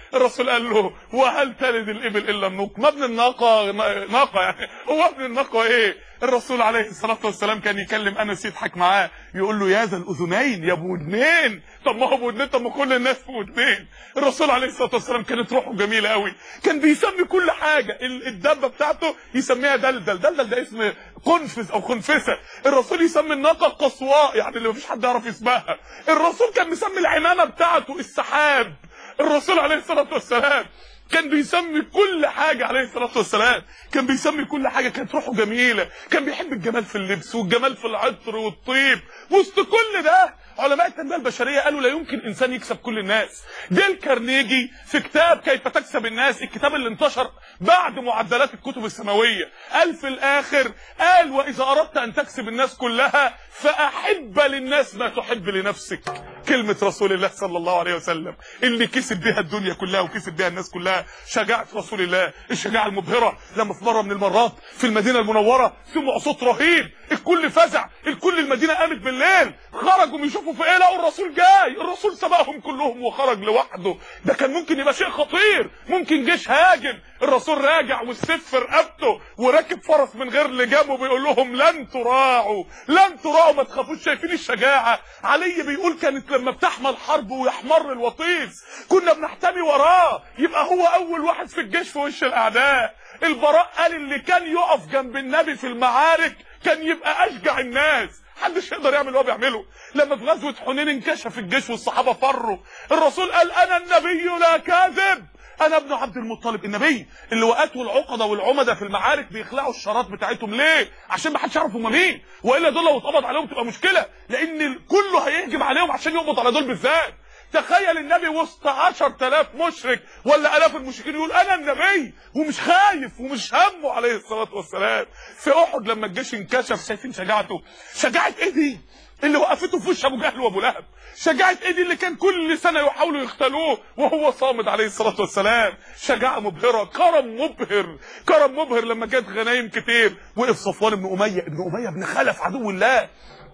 الرسول قال له وهل تلد الابل الا النوق؟ ما ابن الناقه ناقه يعني، هو ابن الناقه ايه؟ الرسول عليه الصلاه والسلام كان يكلم انس يضحك معاه يقول له يا ذا الاذنين يا ابو ودنين. طب ما هو ابو ودنين، طب ما كل الناس ابو ودنين. الرسول عليه الصلاه والسلام كانت روحه جميله قوي، كان بيسمي كل حاجه، الدبه بتاعته يسميها دلدل، دلدل ده اسم قنفس او خنفسه. الرسول يسمي الناقه قصواء يعني اللي مفيش حد يعرف اسمها. الرسول كان مسمي العمامه بتاعته السحاب. الرسول عليه الصلاه والسلام كان بيسمي كل حاجة عليه الصلاة والسلام، كان بيسمي كل حاجة، كانت روحه جميلة، كان بيحب الجمال في اللبس والجمال في العطر والطيب. وسط كل ده علماء التنمية البشرية قالوا لا يمكن إنسان يكسب كل الناس. ديل كارنيجي في كتاب كيف تكسب الناس، الكتاب اللي انتشر بعد معدلات الكتب السماوية، قال في الآخر قال وإذا أردت أن تكسب الناس كلها فأحب للناس ما تحب لنفسك. كلمة رسول الله صلى الله عليه وسلم اللي كسب بها الدنيا كلها وكسب بها الناس كلها، شجاعة رسول الله، الشجاعة المبهرة لما في مرة من المرات في المدينة المنورة سمعوا صوت رهيب، الكل فزع، الكل المدينة قامت بالليل، خرجوا يشوفوا في ايه، لقوا الرسول جاي، الرسول سبقهم كلهم وخرج لوحده. ده كان ممكن يبقى شيء خطير، ممكن جيش هاجم، الرسول راجع والسيف في رقبته وراكب فرس من غير لجام وبيقول لهم لن تراعوا لن تراعوا ما تخافوش. شايفين الشجاعة؟ علي بيقول كانت لما بتحمل حرب ويحمر الوطيس كنا بنحتمي وراه، يبقى هو اول واحد في الجيش في وش الاعداء. البراء قال اللي كان يقف جنب النبي في المعارك كان يبقى اشجع الناس، محدش يقدر يعمل اللي هو بيعمله. لما في غزوة حنين انكشف الجيش والصحابة فروا، الرسول قال انا النبي لا كاذب، انا ابن عبد المطلب. النبي اللي وقته العقده والعمده في المعارك بيخلعوا الشارات بتاعتهم ليه؟ عشان ما حدش يعرف هم مين، والا دول لو اتقبض عليهم تبقى مشكله، لان كله هيهجم عليهم عشان يقبض على دول بالذات. تخيل النبي وسط عشرة آلاف مشرك ولا آلاف المشركين يقول انا النبي ومش خايف ومش همه عليه الصلاه والسلام. في احد لما الجيش انكشف، شايفين شجاعته؟ شجاعه ايه دي اللي وقفته في وش ابو جهل وابو لهب؟ شجاعه ايه دي اللي كان كل سنه يحاولوا يختلوه وهو صامد عليه الصلاه والسلام؟ شجاعه مبهره، كرم مبهر، كرم مبهر. لما جت غنايم كتير وقف صفوان بن اميه، ابن اميه بن خلف عدو الله.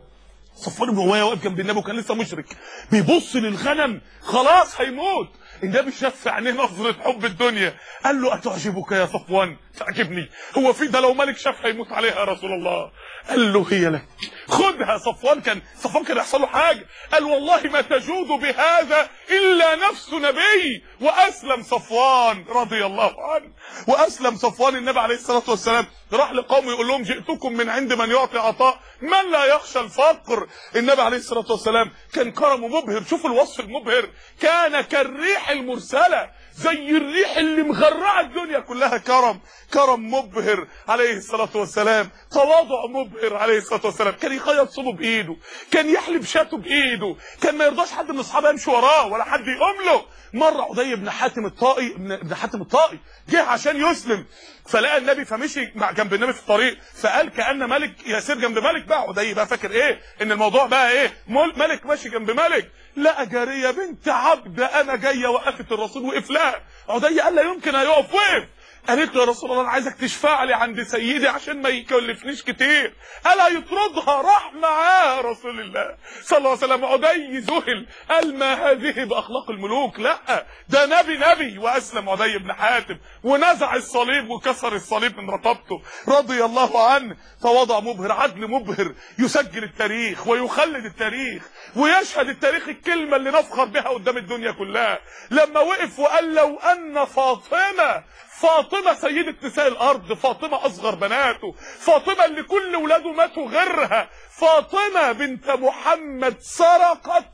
صفوان بن اميه واقف جنب النبي وكان لسه مشرك بيبص للغنم خلاص هيموت، النبي شاف في عينيه نظره حب الدنيا، قال له اتعجبك يا صفوان؟ تعجبني، هو في ده لو ملك شاف هيموت عليها يا رسول الله؟ قال له هي لك، خدها. صفوان كان صفوان كان يحصل له حاجه، قال والله ما تجود بهذا الا نفس نبي. واسلم صفوان رضي الله عنه، واسلم صفوان. النبي عليه الصلاه والسلام راح لقومه يقول لهم جئتكم من عند من يعطي عطاء من لا يخشى الفقر. النبي عليه الصلاه والسلام كان كرمه مبهر، شوف الوصف المبهر، كان كالريح المرسله، زي الريح اللي مغرقه الدنيا كلها. كرم كرم مبهر عليه الصلاه والسلام، تواضع مبهر عليه الصلاه والسلام. كان يخيط صوبه بايده، كان يحلب شاته بايده، كان ما يرضاش حد من اصحابه يمشي وراه ولا حد يقوم له. مره عدي بن حاتم الطائي ابن حاتم الطائي جه عشان يسلم، فلقى النبي فمشي مع جنب النبي في الطريق، فقال كأن ملك يسير جنب ملك. بقى عدي بقى فاكر ايه ان الموضوع بقى ايه، ملك ماشي جنب ملك. لقى جاريه بنت عبد انا جايه وقفت الرسول، وقف لها. عدي قال لا يمكن هيقف، وقف. قالت له يا رسول الله انا عايزك تشفع لي عند سيدي عشان ما يكلفنيش كتير. قال يطردها، راح معاه رسول الله صلى الله عليه وسلم. عدي ذهل، قال ما هذه باخلاق الملوك، لا ده نبي نبي. واسلم عدي بن حاتم ونزع الصليب وكسر الصليب من رقبته رضي الله عنه. تواضع مبهر، عدل مبهر، يسجل التاريخ ويخلد التاريخ ويشهد التاريخ الكلمه اللي نفخر بها قدام الدنيا كلها. لما وقف وقال لو ان فاطمه فاطمة سيدة نساء الأرض، فاطمة أصغر بناته، فاطمة اللي كل ولاده ماتوا غيرها، فاطمة بنت محمد سرقت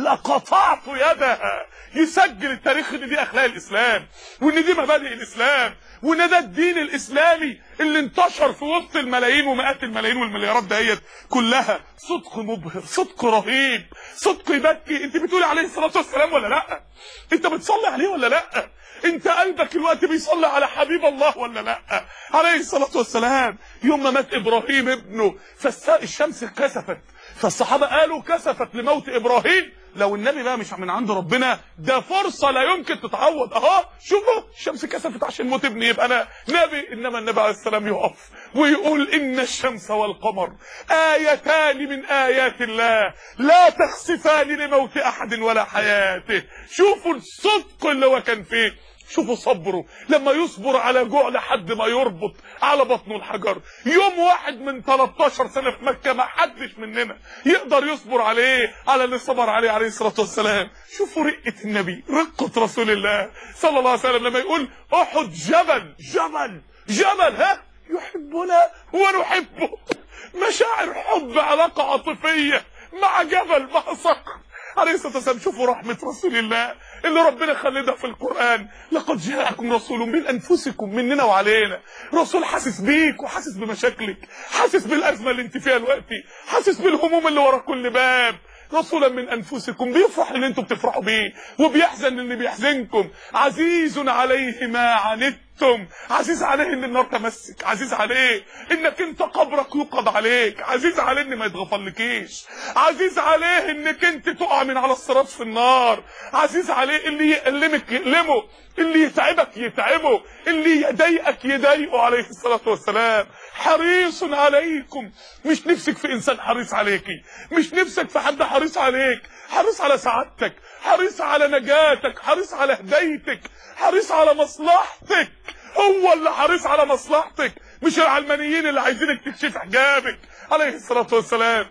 لقطعت يدها. يسجل التاريخ ان دي أخلاق الإسلام، وان دي مبادئ الإسلام، وان ده الدين الإسلامي اللي انتشر في وسط الملايين ومئات الملايين والمليارات دهيت كلها. صدق مبهر، صدق رهيب، صدق يبكي. انت بتقولي عليه الصلاة والسلام ولا لا؟ انت بتصلي عليه ولا لا؟ انت قلبك الوقت بيصلي على حبيب الله ولا لا عليه الصلاة والسلام؟ يوم ما مات ابراهيم ابنه فالشمس كسفت، فالصحابة قالوا كسفت لموت ابراهيم. لو النبي بقى مش من عند ربنا ده فرصة لا يمكن تتعوض. اهو شوفوا الشمس كسفت عشان موت ابني، يبقى انا نبي. انما النبي عليه السلام يقف ويقول إن الشمس والقمر آيتان من آيات الله لا تخسفان لموت أحد ولا حياته. شوفوا الصدق اللي هو كان فيه، شوفوا صبره لما يصبر على جوع لحد ما يربط على بطنه الحجر. يوم واحد من تلتاشر سنة في مكة ما حدش مننا يقدر يصبر عليه على اللي صبر عليه عليه الصلاة والسلام. شوفوا رقة النبي، رقة رسول الله صلى الله عليه وسلم لما يقول أحد جبل جبل جبل ها يحبنا ونحبه. مشاعر حب، علاقة عاطفية مع جبل مع صخر عليه الصلاة والسلام. شوفوا رحمة رسول الله اللي ربنا خلدها في القرآن. لقد جاءكم رسول من أنفسكم، مننا وعلينا. رسول حاسس بيك وحاسس بمشاكلك، حاسس بالأزمة اللي انت فيها دلوقتي، حاسس بالهموم اللي ورا كل باب. رسولا من أنفسكم بيفرح اللي انتم بتفرحوا بيه وبيحزن اللي بيحزنكم. عزيز عليه ما عنتم، عزيز عليه ان النار تمسك، عزيز عليه انك انت قبرك يقض عليك، عزيز عليه ان ما يتغفرلكيش، عزيز عليه انك انت تقع من على الصراط في النار، عزيز عليه اللي يألمك يألمه، اللي يتعبك يتعبه، اللي يضايقك يضايقه عليه الصلاة والسلام. حريص عليكم. مش نفسك في انسان حريص عليكي، مش نفسك في حد حريص عليك، حريص على سعادتك، حريص على نجاتك، حريص على هدايتك، حريص على مصلحتك. هو اللي حريص على مصلحتك، مش العلمانيين اللي عايزينك تكشف حجابك عليه الصلاة والسلام.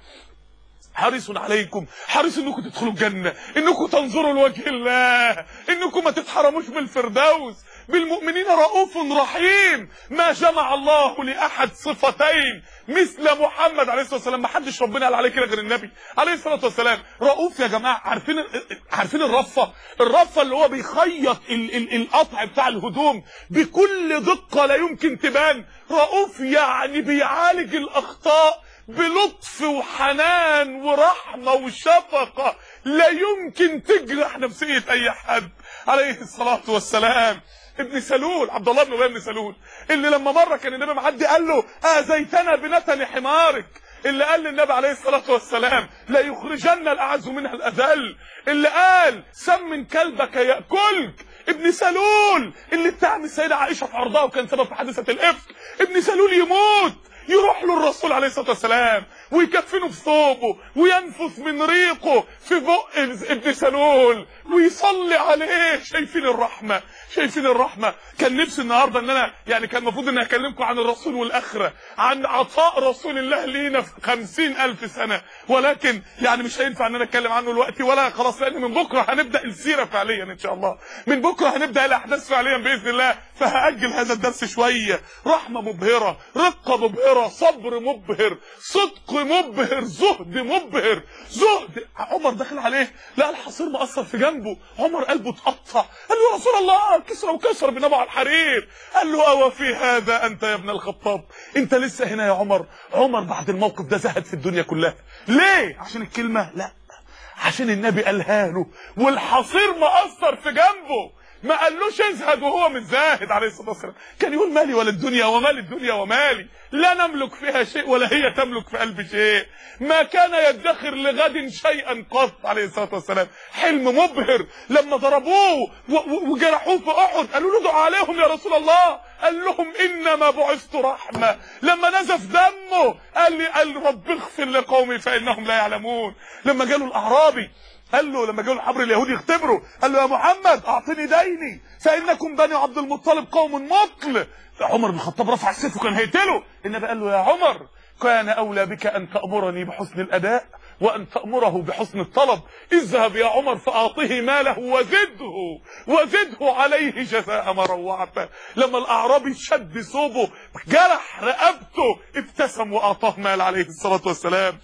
حريص عليكم، حريص انكم تدخلوا الجنة، انكم تنظروا لوجه الله، انكم ما تتحرموش بالفردوس. بالمؤمنين رؤوف رحيم. ما جمع الله لأحد صفتين مثل محمد عليه الصلاة والسلام. ما حدش ربنا قال عليه كده غير النبي عليه الصلاة والسلام. رؤوف يا جماعة. عارفين عارفين الرفة الرفة اللي هو بيخيط ال ال القطع بتاع الهدوم بكل دقة لا يمكن تبان. رؤوف يعني بيعالج الأخطاء بلطف وحنان ورحمة وشفقة لا يمكن تجرح نفسية أي حد عليه الصلاة والسلام. ابن سلول، عبد الله بن ابي بن سلول، اللي لما مره كان النبي معدي قال له اذيتنا بنتن حمارك، اللي قال للنبي عليه الصلاه والسلام لا يخرجن الاعز منها الاذل، اللي قال سمن كلبك ياكلك. ابن سلول اللي اتهم السيده عائشه في عرضها وكان سبب في حادثه الافك. ابن سلول يموت، يروح له الرسول عليه الصلاه والسلام ويكفنه في ثوبه وينفث من ريقه في بق ابن سلول ويصلي عليه. شايفين الرحمه، شايفين الرحمه. كان نفسي النهارده ان انا يعني كان المفروض ان اكلمكم عن الرسول والاخره، عن عطاء رسول الله لينا في خمسين الف سنه، ولكن يعني مش هينفع ان انا اتكلم عنه دلوقتي ولا خلاص، لان من بكره هنبدا السيره فعليا ان شاء الله، من بكره هنبدا الاحداث فعليا باذن الله، فهاجل هذا الدرس شويه. رحمه مبهره، رقه مبهره، صبر مبهر، صدق مبهر، زهد مبهر. زهد. عمر دخل عليه لقى الحصير مقصر في جنبه، عمر قلبه اتقطع، قال له يا رسول الله كسر وكسر بنبع الحرير. قال له أو في هذا انت يا ابن الخطاب؟ انت لسه هنا يا عمر؟ عمر بعد الموقف ده زهد في الدنيا كلها. ليه؟ عشان الكلمه؟ لا، عشان النبي قالها له والحصير مقصر في جنبه. ما قالوش ازهد وهو مش زاهد عليه الصلاه والسلام. كان يقول مالي ولا الدنيا ومال الدنيا ومالي، لا نملك فيها شيء ولا هي تملك في قلب شيء. ما كان يدخر لغد شيئا قط عليه الصلاه والسلام. حلم مبهر. لما ضربوه وجرحوه في احد قالوا له ادعوا عليهم يا رسول الله، قال لهم انما بعثت رحمه. لما نزف دمه قال لي قال رب اغفر لقومي فانهم لا يعلمون. لما جاله الاعرابي قال له لما جاءوا الحبر اليهودي يختبروا قال له يا محمد اعطني ديني فانكم بني عبد المطلب قوم مطل. عمر بن الخطاب رفع السيف وكان هيقتله. النبي قال له يا عمر كان اولى بك ان تامرني بحسن الاداء وان تامره بحسن الطلب. اذهب يا عمر فاعطه ماله وزده وزده عليه جزاء ما روعته. لما الاعرابي شد ثوبه جرح رقبته ابتسم واعطاه مال عليه الصلاه والسلام.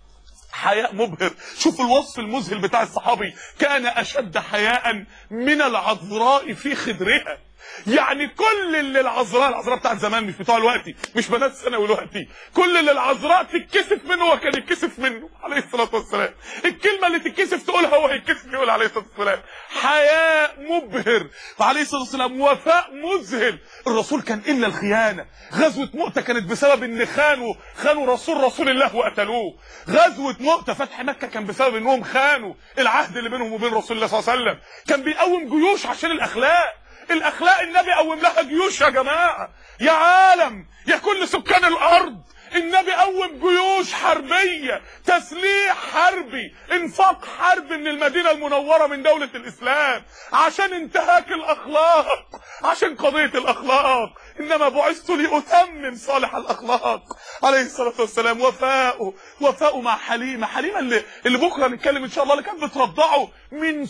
حياء مبهر. شوف الوصف المذهل بتاع الصحابي، كان اشد حياء من العذراء في خدرها. يعني كل اللي العذراء العذراء بتاعت زمان مش بتوع دلوقتي، مش بنات ثانوي دلوقتي، كل اللي العذراء تتكسف منه هو كان يتكسف منه عليه الصلاه والسلام. الكلمه اللي تتكسف تقولها هو هيتكسف يقول عليه الصلاه والسلام. حياء مبهر وعليه الصلاه والسلام. وفاء مذهل. الرسول كان الا الخيانه. غزوه مؤتة كانت بسبب ان خانوا خانوا رسول رسول الله وقتلوه. غزوه مؤتة فتح مكه كان بسبب انهم خانوا العهد اللي بينهم وبين رسول الله صلى الله عليه وسلم. كان بيقوم جيوش عشان الاخلاق. الاخلاق النبي قوم لها جيوش يا جماعه. يا عالم، يا كل سكان الارض، النبي قوم جيوش حربيه، تسليح حربي، انفاق حربي من المدينه المنوره من دوله الاسلام عشان انتهاك الاخلاق، عشان قضيه الاخلاق. انما بعثت لاتمم صالح الاخلاق عليه الصلاه والسلام. وفاءه وفاءه مع حليمه، حليمه اللي اللي بكره نتكلم ان شاء الله، اللي كانت بترضعه من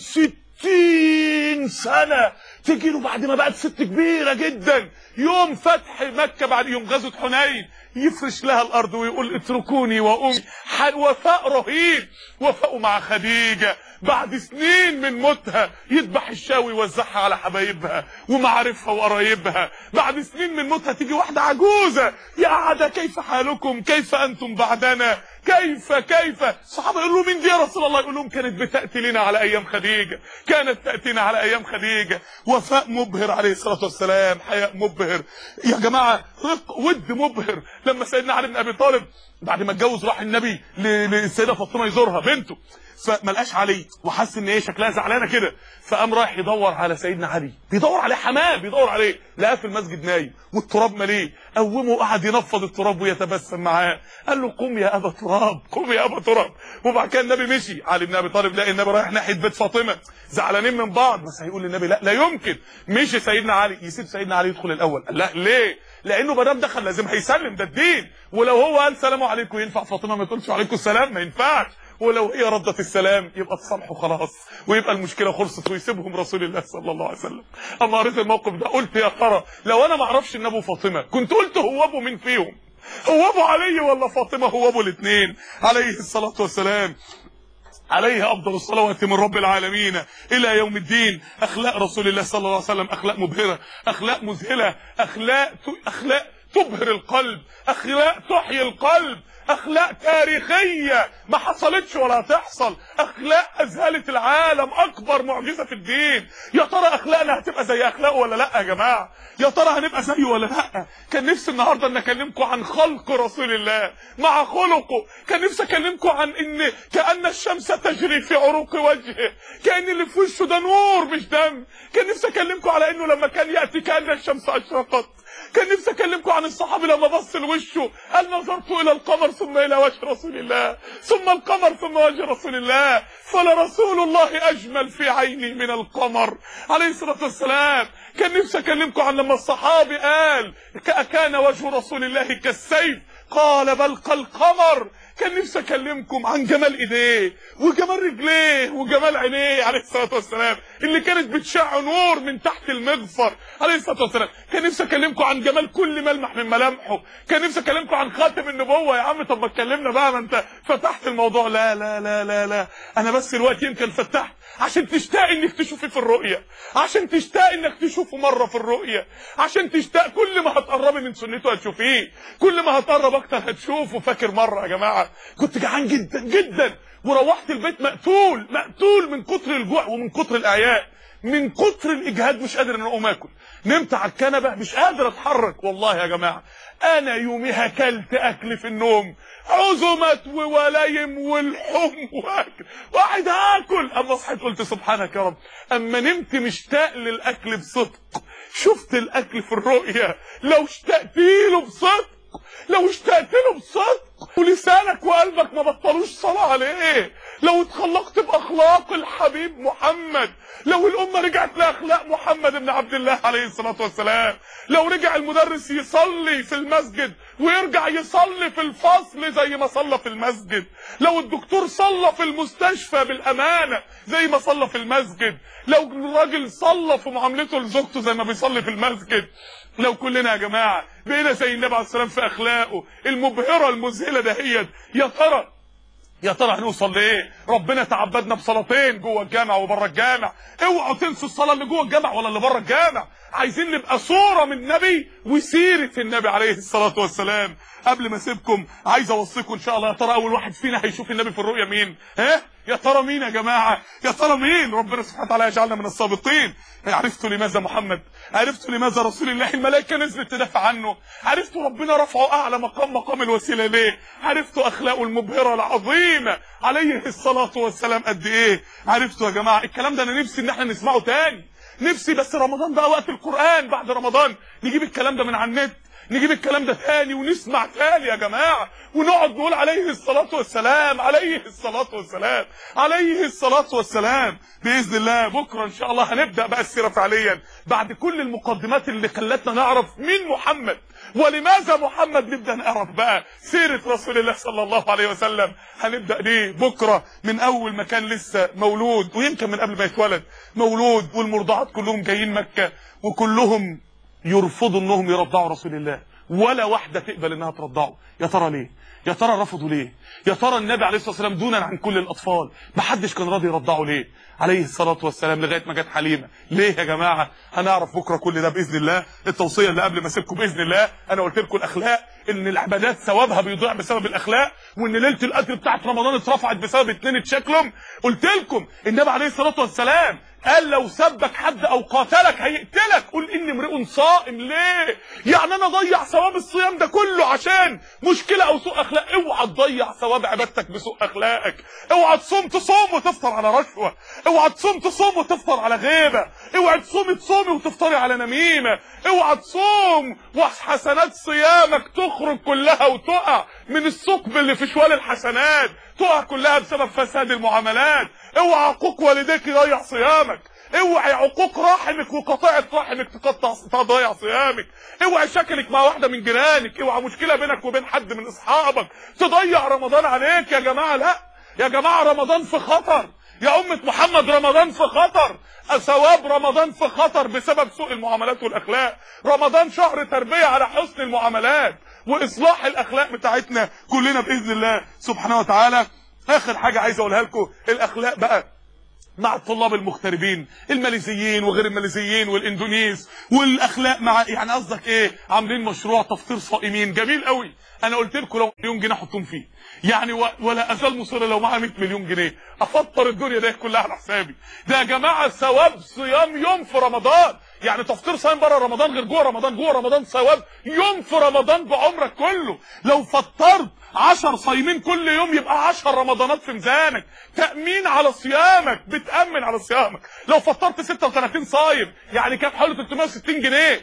ستين سنه، تجي له بعد ما بقت ست كبيره جدا، يوم فتح مكه بعد يوم غزوه حنين يفرش لها الارض ويقول اتركوني وامي. وفاء رهيب. وفاء مع خديجه بعد سنين من موتها يذبح الشاوي ويوزعها على حبايبها ومعارفها وقرايبها. بعد سنين من موتها تيجي واحده عجوزه يا عدا كيف حالكم، كيف انتم بعدنا، كيف كيف. الصحابه يقولوا مين دي يا رسول الله؟ يقول لهم كانت بتاتي لنا على ايام خديجه، كانت تاتينا على ايام خديجه. وفاء مبهر عليه الصلاه والسلام، حياء مبهر يا جماعه، رق ود مبهر. لما سيدنا علي بن ابي طالب بعد ما اتجوز راح النبي للسيده فاطمه يزورها بنته، فما لقاش علي وحس ان هي شكلها زعلانه كده، فقام رايح يدور على سيدنا علي، بيدور عليه حماه، بيدور عليه، لقاه في المسجد نايم والتراب مليه، قومه وقعد ينفض التراب ويتبسم معاه، قال له قم يا ابا تراب، قم يا ابا تراب. وبعد كده النبي مشي. علي بن ابي طالب لقى النبي رايح ناحيه بيت فاطمه، زعلانين من بعض، بس هيقول للنبي لا لا يمكن. مشي سيدنا علي، يسيب سيدنا علي يدخل الاول. قال لا ليه؟ لانه ما دام دخل لازم هيسلم، ده الدين. ولو هو قال سلام عليكم ينفع فاطمه ما تقولش عليكم السلام؟ ما ينفعش. ولو هي ردت السلام يبقى تصالحوا خلاص ويبقى المشكله خلصت ويسيبهم رسول الله صلى الله عليه وسلم. اما قريت الموقف ده قلت يا ترى لو انا ما اعرفش ان ابو فاطمه كنت قلت هو ابو مين فيهم؟ هو ابو علي ولا فاطمه؟ هو ابو الاثنين عليه الصلاه والسلام. عليه افضل الصلوات من رب العالمين الى يوم الدين. اخلاق رسول الله صلى الله عليه وسلم اخلاق مبهره، اخلاق مذهله، اخلاق اخلاق تبهر القلب، اخلاق تحيي القلب، اخلاق تاريخيه ما حصلتش ولا هتحصل، اخلاق اذهلت العالم، اكبر معجزه في الدين. يا ترى اخلاقنا هتبقى زي اخلاقه ولا لا يا جماعه؟ يا ترى هنبقى زيه ولا لا؟ كان نفسي النهارده ان اكلمكم عن خلق رسول الله مع خلقه. كان نفسي اكلمكم عن ان كأن الشمس تجري في عروق وجهه، كأن اللي في وشه ده نور مش دم. كان نفسي اكلمكم على انه لما كان ياتي كأن الشمس اشرقت. كان نفسي اكلمكم عن الصحابي لما بص لوشه قال نظرت الى القمر ثم الى وجه رسول الله، ثم القمر ثم وجه رسول الله، فلرسول الله اجمل في عيني من القمر عليه الصلاه والسلام. كان نفسي اكلمكم عن لما الصحابي قال كان وجه رسول الله كالسيف قال بل كالقمر. كان نفسي اكلمكم عن جمال ايديه وجمال رجليه وجمال عينيه عليه الصلاه والسلام اللي كانت بتشع نور من تحت المغفر عليه الصلاه والسلام. كان نفسي اكلمكم عن جمال كل ملمح من ملامحه. كان نفسي اكلمكم عن خاتم النبوه. يا عم طب ما اتكلمنا بقى، ما انت فتحت الموضوع. لا لا لا لا لا انا بس الوقت يمكن فتحت عشان تشتاق انك تشوفي في الرؤيه، عشان تشتاق انك تشوفه مره في الرؤيه، عشان تشتاق كل ما هتقربي من سنته هتشوفيه، كل ما هتقرب اكتر هتشوفه. فاكر مره يا جماعه كنت جعان جدا جدا وروحت البيت مقتول مقتول من كتر الجوع ومن كتر الاعياء، من كتر الاجهاد مش قادر ان اقوم اكل. نمت على الكنبه مش قادر اتحرك. والله يا جماعه انا يوميها اكلت اكل في النوم، عزومات وولايم والحم واكل واحد هاكل. اما صحيت قلت سبحانك يا رب. اما نمت مشتاق للاكل بصدق، شفت الاكل في الرؤيه. لو اشتقت له بصدق، لو اشتقت له بصدق ولسانك وقلبك ما بطلوش صلاة عليه، لو اتخلقت باخلاق الحبيب محمد، لو الامه رجعت لاخلاق محمد بن عبد الله عليه الصلاه والسلام، لو رجع المدرس يصلي في المسجد ويرجع يصلي في الفصل زي ما صلى في المسجد، لو الدكتور صلى في المستشفى بالامانه زي ما صلى في المسجد، لو الراجل صلى في معاملته لزوجته زي ما بيصلي في المسجد، لو كلنا يا جماعه بقينا زي النبي عليه السلام في اخلاقه المبهره المذهله دهيت، يا ترى يا ترى هنوصل لايه؟ ربنا تعبدنا بصلاتين جوه الجامع وبره الجامع. اوعوا تنسوا الصلاه اللي جوه الجامع ولا اللي بره الجامع. عايزين نبقى صوره من النبي وسيره النبي عليه الصلاه والسلام. قبل ما اسيبكم عايز اوصيكم ان شاء الله، يا ترى اول واحد فينا هيشوف النبي في الرؤيا مين؟ ها؟ يا ترى مين يا جماعه؟ يا ترى مين؟ ربنا سبحانه وتعالى يجعلنا من السابقين. عرفتوا لماذا محمد؟ عرفتوا لماذا رسول الله الملائكه نزلت تدافع عنه؟ عرفتوا ربنا رفعه اعلى مقام مقام الوسيله ليه؟ عرفتوا اخلاقه المبهره العظيمه عليه الصلاه والسلام قد ايه؟ عرفتوا يا جماعه الكلام ده انا نفسي ان احنا نسمعه تاني، نفسي بس رمضان بقى وقت القرآن، بعد رمضان نجيب الكلام ده من على النت، نجيب الكلام ده تاني ونسمع تاني يا جماعة، ونقعد نقول عليه الصلاة والسلام عليه الصلاة والسلام عليه الصلاة والسلام. بإذن الله بكرة إن شاء الله هنبدأ بقى السيرة فعليا بعد كل المقدمات اللي خلتنا نعرف مين محمد ولماذا محمد. نبدأ نعرف بقى سيرة رسول الله صلى الله عليه وسلم. هنبدأ ليه بكرة من أول ما كان لسه مولود، ويمكن من قبل ما يتولد مولود، والمرضعات كلهم جايين مكة وكلهم يرفضوا انهم يرضعوا رسول الله، ولا واحدة تقبل انها ترضعه. يا ترى ليه؟ يا ترى رفضوا ليه؟ يا ترى النبي عليه الصلاة والسلام دونا عن كل الأطفال محدش كان راضي يرضعه ليه؟ عليه الصلاة والسلام لغاية ما جت حليمة. ليه يا جماعة؟ هنعرف بكرة كل ده بإذن الله. التوصية اللي قبل ما اسيبكم بإذن الله، أنا قلت لكم الأخلاق، إن العبادات ثوابها بيضيع بسبب الأخلاق، وإن ليلة القدر بتاعت رمضان اترفعت بسبب اتنين اتشكلهم. قلت لكم النبي عليه الصلاة والسلام قال لو سبك حد او قاتلك هيقتلك، قل اني امرئ صائم. ليه؟ يعني انا اضيع ثواب الصيام ده كله عشان مشكله او سوء اخلاق؟ اوعى تضيع ثواب عبادتك بسوء اخلاقك. اوعى تصوم تصوم وتفطر على رشوه، اوعى تصوم تصوم وتفطر على غيبه، اوعى تصومي تصومي وتفطري على نميمه، اوعى تصوم وحسنات صيامك تخرج كلها وتقع من الثقب اللي في شوال الحسنات، تقع كلها بسبب فساد المعاملات. اوعى عقوق والديك يضيع صيامك، اوعى عقوق رحمك وقطيعة رحمك تقطع تضيع صيامك، اوعى شكلك مع واحدة من جيرانك، اوعى مشكلة بينك وبين حد من اصحابك تضيع رمضان عليك. يا جماعة لا يا جماعة، رمضان في خطر يا أمة محمد، رمضان في خطر، ثواب رمضان في خطر بسبب سوء المعاملات والأخلاق. رمضان شهر تربية على حسن المعاملات وإصلاح الأخلاق بتاعتنا كلنا بإذن الله سبحانه وتعالى. آخر حاجة عايز أقولها لكم، الأخلاق بقى مع الطلاب المغتربين الماليزيين وغير الماليزيين والاندونيس، والاخلاق مع يعني قصدك ايه؟ عاملين مشروع تفطير صائمين جميل قوي. انا قلت لكم لو مليون جنيه احطهم فيه يعني، ولا ازال مصر لو معايا مية مليون جنيه افطر الدنيا دي كلها على حسابي. ده يا جماعه ثواب صيام يوم في رمضان، يعني تفطير صايم بره رمضان غير جوه رمضان، جوه رمضان ثواب يوم في رمضان بعمرك كله. لو فطرت عشر صايمين كل يوم يبقى عشر رمضانات في ميزانك، تأمين على صيامك، بتأمن على صيامك. لو فطرت ستة وثلاثين صايم يعني كام؟ حوالي ثلاثمية وستين جنيه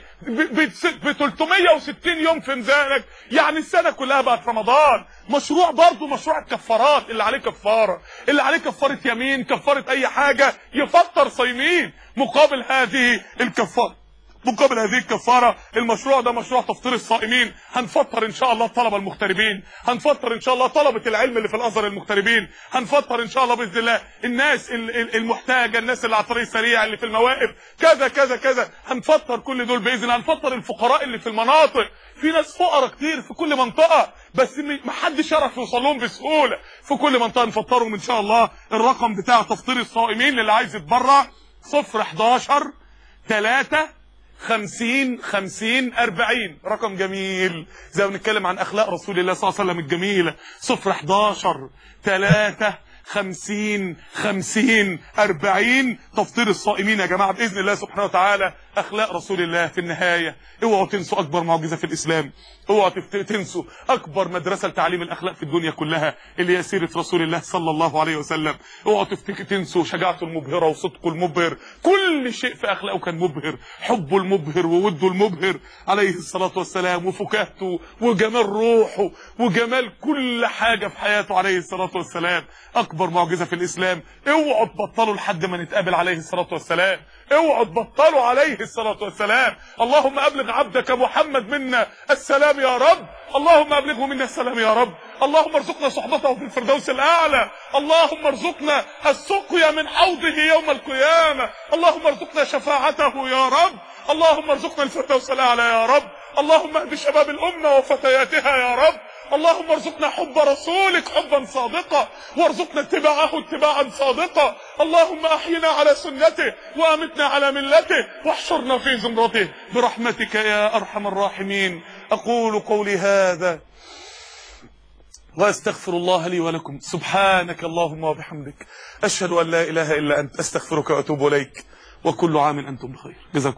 ب ثلاثمية وستين يوم في ميزانك، يعني السنة كلها بقت رمضان. مشروع برضه مشروع الكفارات، اللي عليه كفارة، اللي عليه كفارة يمين، كفارة اي حاجة، يفطر صايمين مقابل هذه الكفارة، مقابل هذه الكفارة. المشروع ده مشروع تفطير الصائمين. هنفطر ان شاء الله الطلبة المغتربين، هنفطر ان شاء الله طلبة العلم اللي في الازهر المغتربين، هنفطر ان شاء الله باذن الله الناس المحتاجة، الناس اللي على الطريق السريع، اللي في المواقف، كذا كذا كذا، هنفطر كل دول باذن الله. هنفطر الفقراء اللي في المناطق، في ناس فقراء كتير في كل منطقة بس ما حدش يعرف يوصل لهم بسهولة، في كل منطقة نفطرهم ان شاء الله. الرقم بتاع تفطير الصائمين اللي عايز يتبرع صفر حداشر تلاتة خمسين خمسين أربعين، رقم جميل زي ما بنتكلم عن اخلاق رسول الله صلى الله عليه وسلم الجميله. صفر حداشر تلاتة خمسين خمسين أربعين، تفطير الصائمين يا جماعه باذن الله سبحانه وتعالى. اخلاق رسول الله في النهايه، اوعوا تنسوا اكبر معجزه في الاسلام، اوعوا تنسوا اكبر مدرسه لتعليم الاخلاق في الدنيا كلها اللي هي سيره رسول الله صلى الله عليه وسلم. اوعوا تنسوا شجاعته المبهره وصدقه المبهر، كل شيء في اخلاقه كان مبهر، حبه المبهر ووده المبهر عليه الصلاه والسلام، وفكاهته وجمال روحه وجمال كل حاجه في حياته عليه الصلاه والسلام. اكبر معجزه في الاسلام. اوعوا تبطلوا لحد ما نتقابل عليه الصلاه والسلام، اوعوا تبطلوا عليه الصلاه والسلام. اللهم ابلغ عبدك محمد منا السلام يا رب، اللهم ابلغه منا السلام يا رب، اللهم ارزقنا صحبته في الفردوس الاعلى، اللهم ارزقنا السقيا من حوضه يوم القيامه، اللهم ارزقنا شفاعته يا رب، اللهم ارزقنا الفردوس الاعلى يا رب، اللهم اهد شباب الامه وفتياتها يا رب، اللهم ارزقنا حب رسولك حبا صادقا، وارزقنا اتباعه اتباعا صادقا، اللهم احينا على سنته وامتنا على ملته واحشرنا في زمرته برحمتك يا ارحم الراحمين. اقول قولي هذا وأستغفر الله لي ولكم. سبحانك اللهم وبحمدك، أشهد أن لا إله إلا أنت، أستغفرك وأتوب إليك، وكل عام أنتم بخير. جزاكم